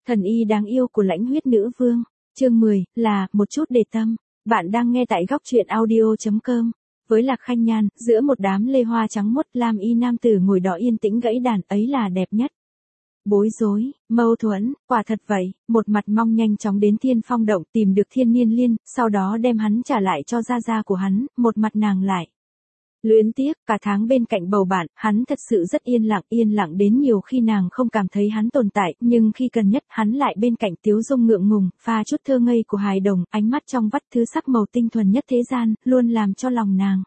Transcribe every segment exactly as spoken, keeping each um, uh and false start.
Thần y đáng yêu của Lãnh Huyết Nữ Vương, chương mười, là, một chút để tâm. Bạn đang nghe tại góc truyện audio chấm com. Với Lạc Khanh Nhan, giữa một đám lê hoa trắng muốt, lam y nam tử ngồi đó yên tĩnh gãy đàn, ấy là đẹp nhất. Bối rối, mâu thuẫn, quả thật vậy, một mặt mong nhanh chóng đến Thiên Phong Động tìm được Thiên Niên Liên, sau đó đem hắn trả lại cho gia gia của hắn, một mặt nàng lại luyến tiếc, cả tháng bên cạnh bầu bạn, hắn thật sự rất yên lặng, yên lặng đến nhiều khi nàng không cảm thấy hắn tồn tại, nhưng khi cần nhất, hắn lại bên cạnh tiếu dung ngượng ngùng, pha chút thơ ngây của hài đồng, ánh mắt trong vắt thứ sắc màu tinh thuần nhất thế gian, luôn làm cho lòng nàng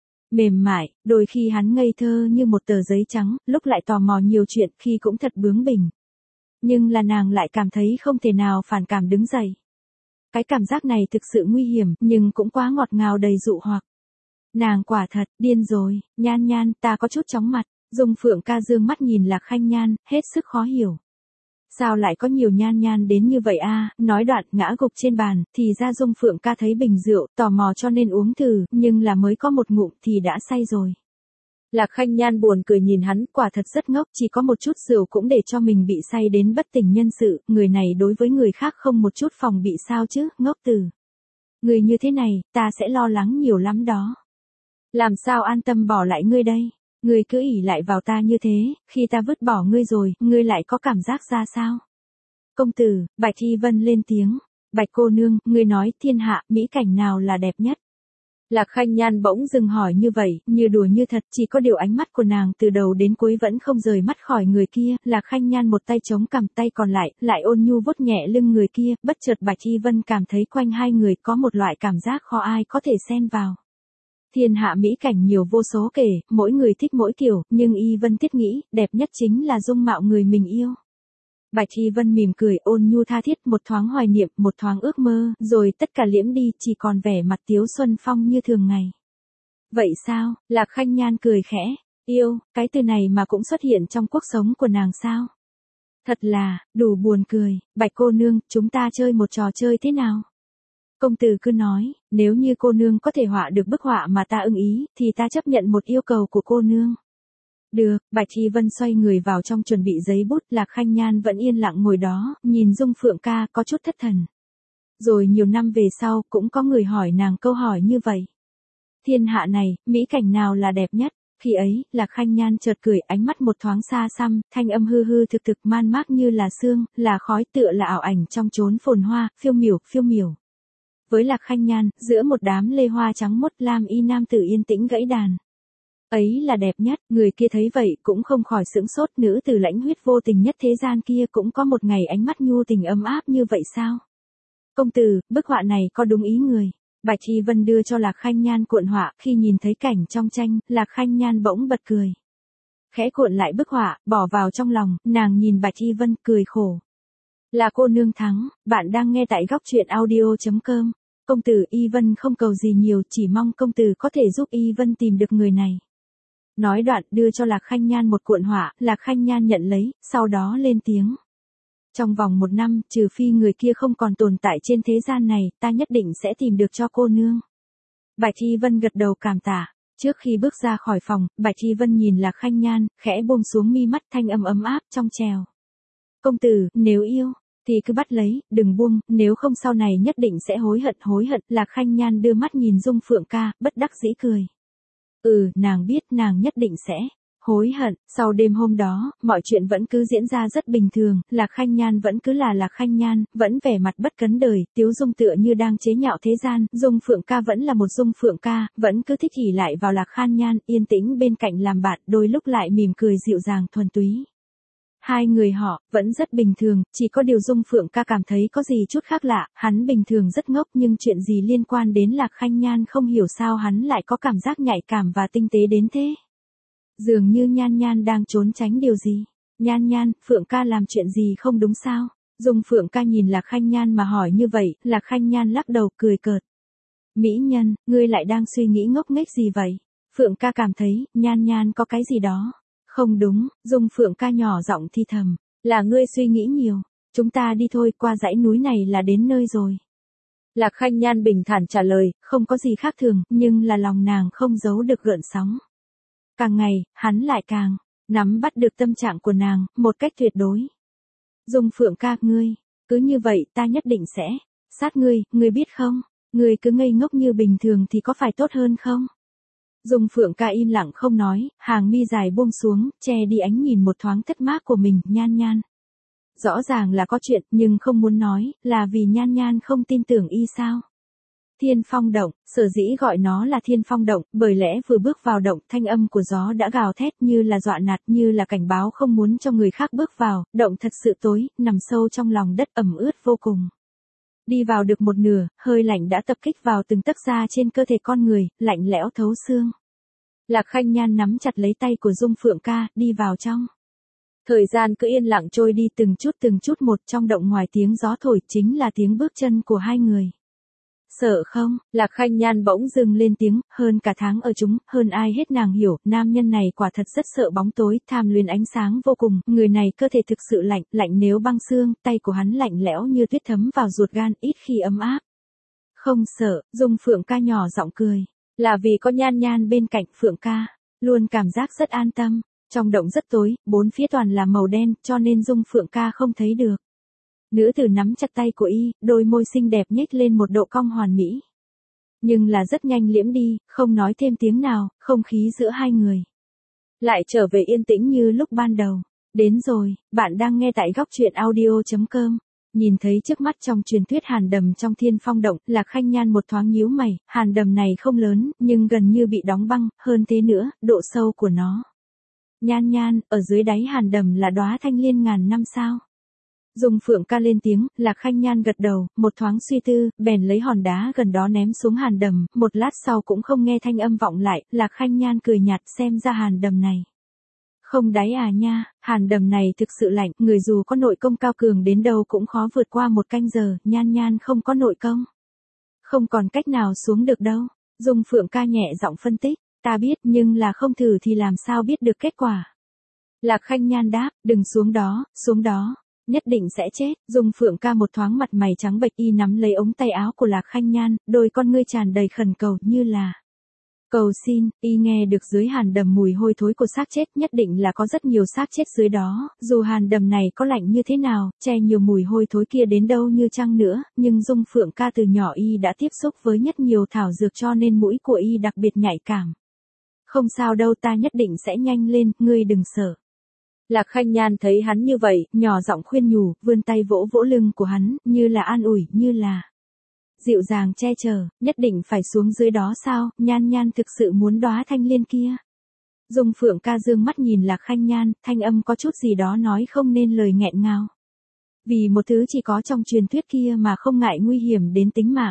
mềm mại, đôi khi hắn ngây thơ như một tờ giấy trắng, lúc lại tò mò nhiều chuyện, khi cũng thật bướng bỉnh. Nhưng là nàng lại cảm thấy không thể nào phản cảm đứng dậy. Cái cảm giác này thực sự nguy hiểm, nhưng cũng quá ngọt ngào đầy dụ hoặc. Nàng quả thật, điên rồi, Nhan Nhan, ta có chút chóng mặt. Dung Phượng Ca dương mắt nhìn Lạc Khanh Nhan, hết sức khó hiểu. Sao lại có nhiều Nhan Nhan đến như vậy a? Nói đoạn, ngã gục trên bàn, thì ra Dung Phượng Ca thấy bình rượu, tò mò cho nên uống thử, nhưng là mới có một ngụm thì đã say rồi. Lạc Khanh Nhan buồn cười nhìn hắn, quả thật rất ngốc, chỉ có một chút rượu cũng để cho mình bị say đến bất tỉnh nhân sự, người này đối với người khác không một chút phòng bị sao chứ, ngốc tử. Người như thế này, ta sẽ lo lắng nhiều lắm đó. Làm sao an tâm bỏ lại ngươi đây? Ngươi cứ ỷ lại vào ta như thế, khi ta vứt bỏ ngươi rồi, ngươi lại có cảm giác ra sao? Công tử, Bạch Hy Vân lên tiếng. Bạch cô nương, ngươi nói thiên hạ, mỹ cảnh nào là đẹp nhất? Lạc Khanh Nhan bỗng dừng hỏi như vậy, như đùa như thật, chỉ có điều ánh mắt của nàng từ đầu đến cuối vẫn không rời mắt khỏi người kia. Lạc Khanh Nhan một tay chống cằm, tay còn lại, lại ôn nhu vuốt nhẹ lưng người kia, bất chợt Bạch Hy Vân cảm thấy quanh hai người có một loại cảm giác khó ai có thể xen vào. Thiên hạ mỹ cảnh nhiều vô số kể, mỗi người thích mỗi kiểu, nhưng Y Vân thiết nghĩ, đẹp nhất chính là dung mạo người mình yêu. Bạch Hy Vân mỉm cười, ôn nhu tha thiết, một thoáng hoài niệm, một thoáng ước mơ, rồi tất cả liễm đi, chỉ còn vẻ mặt tiếu xuân phong như thường ngày. Vậy sao? Lạc Khanh Nhan cười khẽ, yêu, cái từ này mà cũng xuất hiện trong cuộc sống của nàng sao? Thật là, đủ buồn cười. Bạch cô nương, chúng ta chơi một trò chơi thế nào? Công tử cứ nói, nếu như cô nương có thể họa được bức họa mà ta ưng ý, thì ta chấp nhận một yêu cầu của cô nương. Được, Bạch Hy Vân xoay người vào trong chuẩn bị giấy bút, Lạc Khanh Nhan vẫn yên lặng ngồi đó, nhìn Dung Phượng Ca có chút thất thần. Rồi nhiều năm về sau, cũng có người hỏi nàng câu hỏi như vậy. Thiên hạ này, mỹ cảnh nào là đẹp nhất? Khi ấy, Lạc Khanh Nhan chợt cười, ánh mắt một thoáng xa xăm, thanh âm hư hư thực thực man mác như là sương, là khói, tựa là ảo ảnh trong chốn phồn hoa, phiêu miểu, phiêu miểu. Với Lạc Khanh Nhan, giữa một đám lê hoa trắng muốt, lam y nam tử yên tĩnh gãy đàn. Ấy là đẹp nhất, người kia thấy vậy cũng không khỏi sững sốt, nữ tử lãnh huyết vô tình nhất thế gian kia cũng có một ngày ánh mắt nhu tình ấm áp như vậy sao? Công tử, bức họa này có đúng ý người? Bạch Hy Vân đưa cho Lạc Khanh Nhan cuộn họa, khi nhìn thấy cảnh trong tranh, Lạc Khanh Nhan bỗng bật cười. Khẽ cuộn lại bức họa, bỏ vào trong lòng, nàng nhìn Bạch Hy Vân cười khổ. Là cô nương thắng, bạn đang nghe tại góc truyện audio chấm com. Công tử, Y Vân không cầu gì nhiều, chỉ mong công tử có thể giúp Y Vân tìm được người này. Nói đoạn, đưa cho Lạc Khanh Nhan một cuộn họa, Lạc Khanh Nhan nhận lấy, sau đó lên tiếng. Trong vòng một năm, trừ phi người kia không còn tồn tại trên thế gian này, ta nhất định sẽ tìm được cho cô nương. Bạch Hy Vân gật đầu cảm tạ. Trước khi bước ra khỏi phòng, Bạch Hy Vân nhìn Lạc Khanh Nhan, khẽ buông xuống mi mắt, thanh âm ấm áp trong trèo. Công tử, nếu yêu, thì cứ bắt lấy, đừng buông, nếu không sau này nhất định sẽ hối hận, hối hận. Lạc Khanh Nhan đưa mắt nhìn Dung Phượng Ca, bất đắc dĩ cười. Ừ, nàng biết nàng nhất định sẽ hối hận. Sau đêm hôm đó, mọi chuyện vẫn cứ diễn ra rất bình thường, Lạc Khanh Nhan vẫn cứ là Lạc Khanh Nhan, vẫn vẻ mặt bất cấn đời, tiếu dung tựa như đang chế nhạo thế gian, Dung Phượng Ca vẫn là một Dung Phượng Ca, vẫn cứ thích ỷ lại vào Lạc Khanh Nhan, yên tĩnh bên cạnh làm bạn, đôi lúc lại mỉm cười dịu dàng thuần túy. Hai người họ, vẫn rất bình thường, chỉ có điều Dung Phượng Ca cảm thấy có gì chút khác lạ, hắn bình thường rất ngốc nhưng chuyện gì liên quan đến Lạc Khanh Nhan không hiểu sao hắn lại có cảm giác nhạy cảm và tinh tế đến thế. Dường như Nhan Nhan đang trốn tránh điều gì. Nhan Nhan, Phượng Ca làm chuyện gì không đúng sao? Dung Phượng Ca nhìn Lạc Khanh Nhan mà hỏi như vậy, Lạc Khanh Nhan lắc đầu cười cợt. Mỹ nhân, ngươi lại đang suy nghĩ ngốc nghếch gì vậy? Phượng Ca cảm thấy, Nhan Nhan có cái gì đó không đúng. Dung Phượng Ca nhỏ giọng thi thầm, là ngươi suy nghĩ nhiều, chúng ta đi thôi, qua dãy núi này là đến nơi rồi. Lạc Khanh Nhan bình thản trả lời, không có gì khác thường, nhưng là lòng nàng không giấu được gợn sóng. Càng ngày, hắn lại càng nắm bắt được tâm trạng của nàng, một cách tuyệt đối. Dung Phượng ca, ngươi, cứ như vậy ta nhất định sẽ sát ngươi, ngươi biết không? Ngươi cứ ngây ngốc như bình thường thì có phải tốt hơn không? Dung Phượng ca im lặng không nói, hàng mi dài buông xuống, che đi ánh nhìn một thoáng thất mát của mình, Nhan Nhan. Rõ ràng là có chuyện, nhưng không muốn nói, là vì Nhan Nhan không tin tưởng y sao? Thiên Phong Động, sở dĩ gọi nó là Thiên Phong Động, bởi lẽ vừa bước vào động, thanh âm của gió đã gào thét như là dọa nạt, như là cảnh báo không muốn cho người khác bước vào, động thật sự tối, nằm sâu trong lòng đất ẩm ướt vô cùng. Đi vào được một nửa, hơi lạnh đã tập kích vào từng tấc da trên cơ thể con người, lạnh lẽo thấu xương. Lạc Khanh Nhan nắm chặt lấy tay của Dung Phượng ca, đi vào trong. Thời gian cứ yên lặng trôi đi từng chút từng chút một, trong động ngoài tiếng gió thổi chính là tiếng bước chân của hai người. Sợ không? Lạc Khanh Nhan bỗng dừng lên tiếng, hơn cả tháng ở chúng, hơn ai hết nàng hiểu, nam nhân này quả thật rất sợ bóng tối, tham luyến ánh sáng vô cùng, người này cơ thể thực sự lạnh, lạnh nếu băng xương, tay của hắn lạnh lẽo như tuyết thấm vào ruột gan, ít khi ấm áp. Không sợ, Dung Phượng ca nhỏ giọng cười, là vì có Nhan Nhan bên cạnh. Phượng ca luôn cảm giác rất an tâm. Trong động rất tối, bốn phía toàn là màu đen, cho nên Dung Phượng ca không thấy được. Nữ tử nắm chặt tay của y, đôi môi xinh đẹp nhếch lên một độ cong hoàn mỹ. Nhưng là rất nhanh liễm đi, không nói thêm tiếng nào, không khí giữa hai người lại trở về yên tĩnh như lúc ban đầu. Đến rồi, bạn đang nghe tại góc truyện audio chấm com. Nhìn thấy trước mắt trong truyền thuyết hàn đầm trong Thiên Phong Động, Lạc Khanh Nhan một thoáng nhíu mày, hàn đầm này không lớn, nhưng gần như bị đóng băng, hơn thế nữa, độ sâu của nó. Nhan Nhan, ở dưới đáy hàn đầm là đóa thanh liên ngàn năm sao? Dung Phượng ca lên tiếng, Lạc Khanh Nhan gật đầu, một thoáng suy tư, bèn lấy hòn đá gần đó ném xuống hàn đầm, một lát sau cũng không nghe thanh âm vọng lại, Lạc Khanh Nhan cười nhạt, xem ra hàn đầm này không đáy à nha, hàn đầm này thực sự lạnh, người dù có nội công cao cường đến đâu cũng khó vượt qua một canh giờ, Nhan Nhan không có nội công, không còn cách nào xuống được đâu. Dung Phượng ca nhẹ giọng phân tích, ta biết nhưng là không thử thì làm sao biết được kết quả. Lạc Khanh Nhan đáp, đừng xuống đó, xuống đó, nhất định sẽ chết. Dung Phượng ca một thoáng mặt mày trắng bệch, y nắm lấy ống tay áo của Lạc Khanh Nhan, đôi con ngươi tràn đầy khẩn cầu như là cầu xin. Y nghe được dưới hàn đầm mùi hôi thối của xác chết, nhất định là có rất nhiều xác chết dưới đó, dù hàn đầm này có lạnh như thế nào, che nhiều mùi hôi thối kia đến đâu như chăng nữa, nhưng Dung Phượng ca từ nhỏ y đã tiếp xúc với nhất nhiều thảo dược cho nên mũi của y đặc biệt nhạy cảm. Không sao đâu, ta nhất định sẽ nhanh lên, ngươi đừng sợ. Lạc Khanh Nhan thấy hắn như vậy, nhỏ giọng khuyên nhủ, vươn tay vỗ vỗ lưng của hắn, như là an ủi, như là dịu dàng che chở, nhất định phải xuống dưới đó sao? Nhan Nhan thực sự muốn đóa thanh liên kia. Dung Phượng ca dương mắt nhìn Lạc Khanh Nhan, thanh âm có chút gì đó nói không nên lời, nghẹn ngào. Vì một thứ chỉ có trong truyền thuyết kia mà không ngại nguy hiểm đến tính mạng.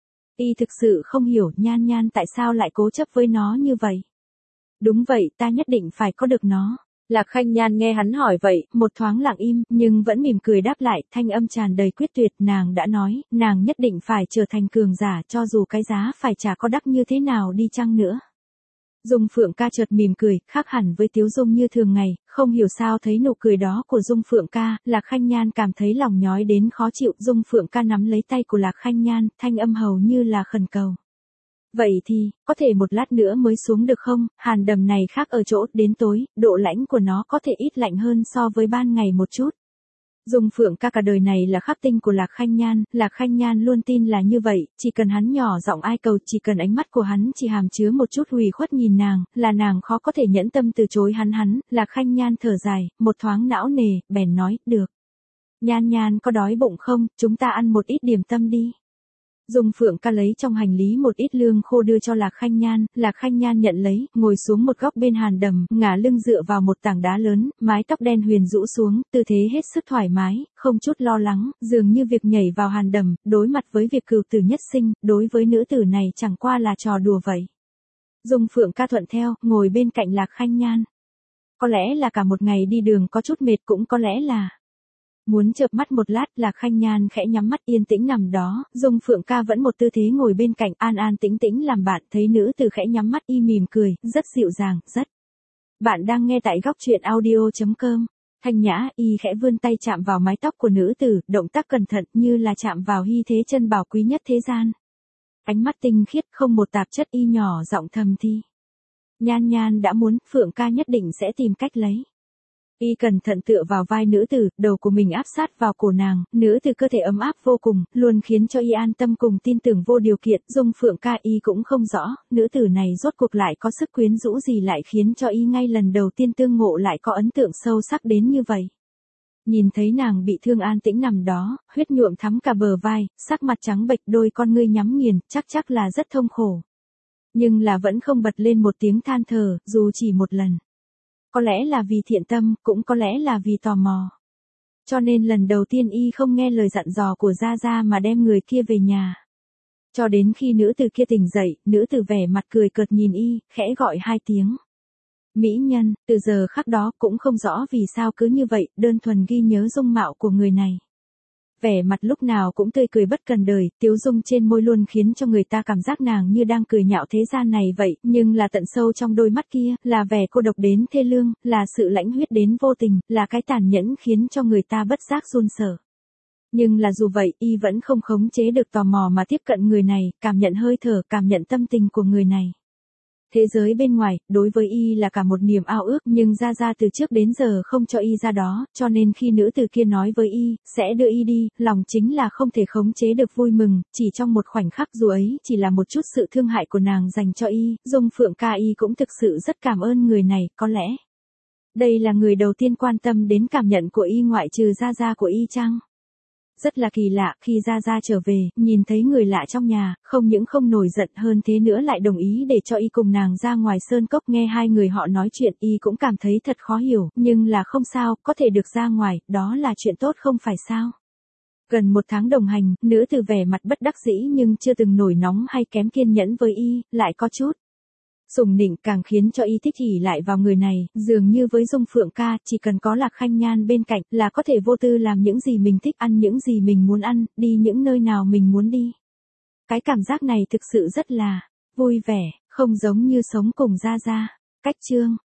Y thực sự không hiểu Nhan Nhan tại sao lại cố chấp với nó như vậy. Đúng vậy, ta nhất định phải có được nó. Lạc Khanh Nhan nghe hắn hỏi vậy, một thoáng lặng im, nhưng vẫn mỉm cười đáp lại, thanh âm tràn đầy quyết tuyệt, nàng đã nói, nàng nhất định phải trở thành cường giả, cho dù cái giá phải trả có đắt như thế nào đi chăng nữa. Dung Phượng ca chợt mỉm cười, khác hẳn với Tiếu Dung như thường ngày, không hiểu sao thấy nụ cười đó của Dung Phượng ca, Lạc Khanh Nhan cảm thấy lòng nhói đến khó chịu. Dung Phượng ca nắm lấy tay của Lạc Khanh Nhan, thanh âm hầu như là khẩn cầu. Vậy thì, có thể một lát nữa mới xuống được không? Hàn đầm này khác ở chỗ, đến tối, độ lãnh của nó có thể ít lạnh hơn so với ban ngày một chút. Dung Phượng ca cả đời này là khắc tinh của Lạc Khanh Nhan, Lạc Khanh Nhan luôn tin là như vậy, chỉ cần hắn nhỏ giọng ai cầu, chỉ cần ánh mắt của hắn chỉ hàm chứa một chút hủy khuất nhìn nàng, là nàng khó có thể nhẫn tâm từ chối hắn hắn. Lạc Khanh Nhan thở dài, một thoáng não nề, bèn nói, được. Nhan Nhan có đói bụng không, chúng ta ăn một ít điểm tâm đi. Dung Phượng ca lấy trong hành lý một ít lương khô đưa cho Lạc Khanh Nhan, Lạc Khanh Nhan nhận lấy, ngồi xuống một góc bên hàn đầm, ngả lưng dựa vào một tảng đá lớn, mái tóc đen huyền rũ xuống, tư thế hết sức thoải mái, không chút lo lắng, dường như việc nhảy vào hàn đầm, đối mặt với việc cửu tử nhất sinh, đối với nữ tử này chẳng qua là trò đùa vậy. Dung Phượng ca thuận theo, ngồi bên cạnh Lạc Khanh Nhan. Có lẽ là cả một ngày đi đường có chút mệt, cũng có lẽ là muốn chợp mắt một lát. Lạc Khanh Nhan khẽ nhắm mắt yên tĩnh nằm đó, Dung Phượng ca vẫn một tư thế ngồi bên cạnh, an an tĩnh tĩnh làm bạn. Thấy nữ tử khẽ nhắm mắt, y mỉm cười, rất dịu dàng, rất. Bạn đang nghe tại góc truyện audio chấm com. Thanh nhã, y khẽ vươn tay chạm vào mái tóc của nữ tử, động tác cẩn thận như là chạm vào hy thế chân bảo quý nhất thế gian. Ánh mắt tinh khiết không một tạp chất, y nhỏ giọng thầm thi. Nhan Nhan đã muốn, Phượng ca nhất định sẽ tìm cách lấy Y cẩn thận tựa vào vai nữ tử, đầu của mình áp sát vào cổ nàng, nữ tử cơ thể ấm áp vô cùng, luôn khiến cho Y an tâm cùng tin tưởng vô điều kiện. Dung Phượng ca Y cũng không rõ, nữ tử này rốt cuộc lại có sức quyến rũ gì lại khiến cho Y ngay lần đầu tiên tương ngộ lại có ấn tượng sâu sắc đến như vậy. Nhìn thấy nàng bị thương an tĩnh nằm đó, huyết nhuộm thắm cả bờ vai, sắc mặt trắng bệch, đôi con ngươi nhắm nghiền, chắc chắc là rất thông khổ. Nhưng là vẫn không bật lên một tiếng than thở, dù chỉ một lần. Có lẽ là vì thiện tâm, cũng có lẽ là vì tò mò. Cho nên lần đầu tiên Y không nghe lời dặn dò của Gia Gia mà đem người kia về nhà. Cho đến khi nữ tử kia tỉnh dậy, nữ tử vẻ mặt cười cợt nhìn Y, khẽ gọi hai tiếng. Mỹ nhân, từ giờ khắc đó cũng không rõ vì sao cứ như vậy, đơn thuần ghi nhớ dung mạo của người này. Vẻ mặt lúc nào cũng tươi cười bất cần đời, tiếu dung trên môi luôn khiến cho người ta cảm giác nàng như đang cười nhạo thế gian này vậy, nhưng là tận sâu trong đôi mắt kia, là vẻ cô độc đến thê lương, là sự lãnh huyết đến vô tình, là cái tàn nhẫn khiến cho người ta bất giác run sợ. Nhưng là dù vậy, Y vẫn không khống chế được tò mò mà tiếp cận người này, cảm nhận hơi thở, cảm nhận tâm tình của người này. Thế giới bên ngoài, đối với Y là cả một niềm ao ước, nhưng Gia Gia từ trước đến giờ không cho Y ra đó, cho nên khi nữ tử kia nói với Y, sẽ đưa Y đi, lòng chính là không thể khống chế được vui mừng, chỉ trong một khoảnh khắc dù ấy chỉ là một chút sự thương hại của nàng dành cho Y, Dung Phượng ca Y cũng thực sự rất cảm ơn người này, có lẽ. Đây là người đầu tiên quan tâm đến cảm nhận của Y ngoại trừ Gia Gia của Y chăng? Rất là kỳ lạ, khi Gia Gia trở về, nhìn thấy người lạ trong nhà, không những không nổi giận hơn thế nữa lại đồng ý để cho Y cùng nàng ra ngoài sơn cốc nghe hai người họ nói chuyện. Y cũng cảm thấy thật khó hiểu, nhưng là không sao, có thể được ra ngoài, đó là chuyện tốt không phải sao. Gần một tháng đồng hành, nữ tử vẻ mặt bất đắc dĩ nhưng chưa từng nổi nóng hay kém kiên nhẫn với Y, lại có chút sủng nịnh, càng khiến cho Y thích ỷ lại vào người này, dường như với Dung Phượng ca, chỉ cần có Lạc Khanh Nhan bên cạnh, là có thể vô tư làm những gì mình thích, ăn những gì mình muốn ăn, đi những nơi nào mình muốn đi. Cái cảm giác này thực sự rất là vui vẻ, không giống như sống cùng Gia Gia. Cách chương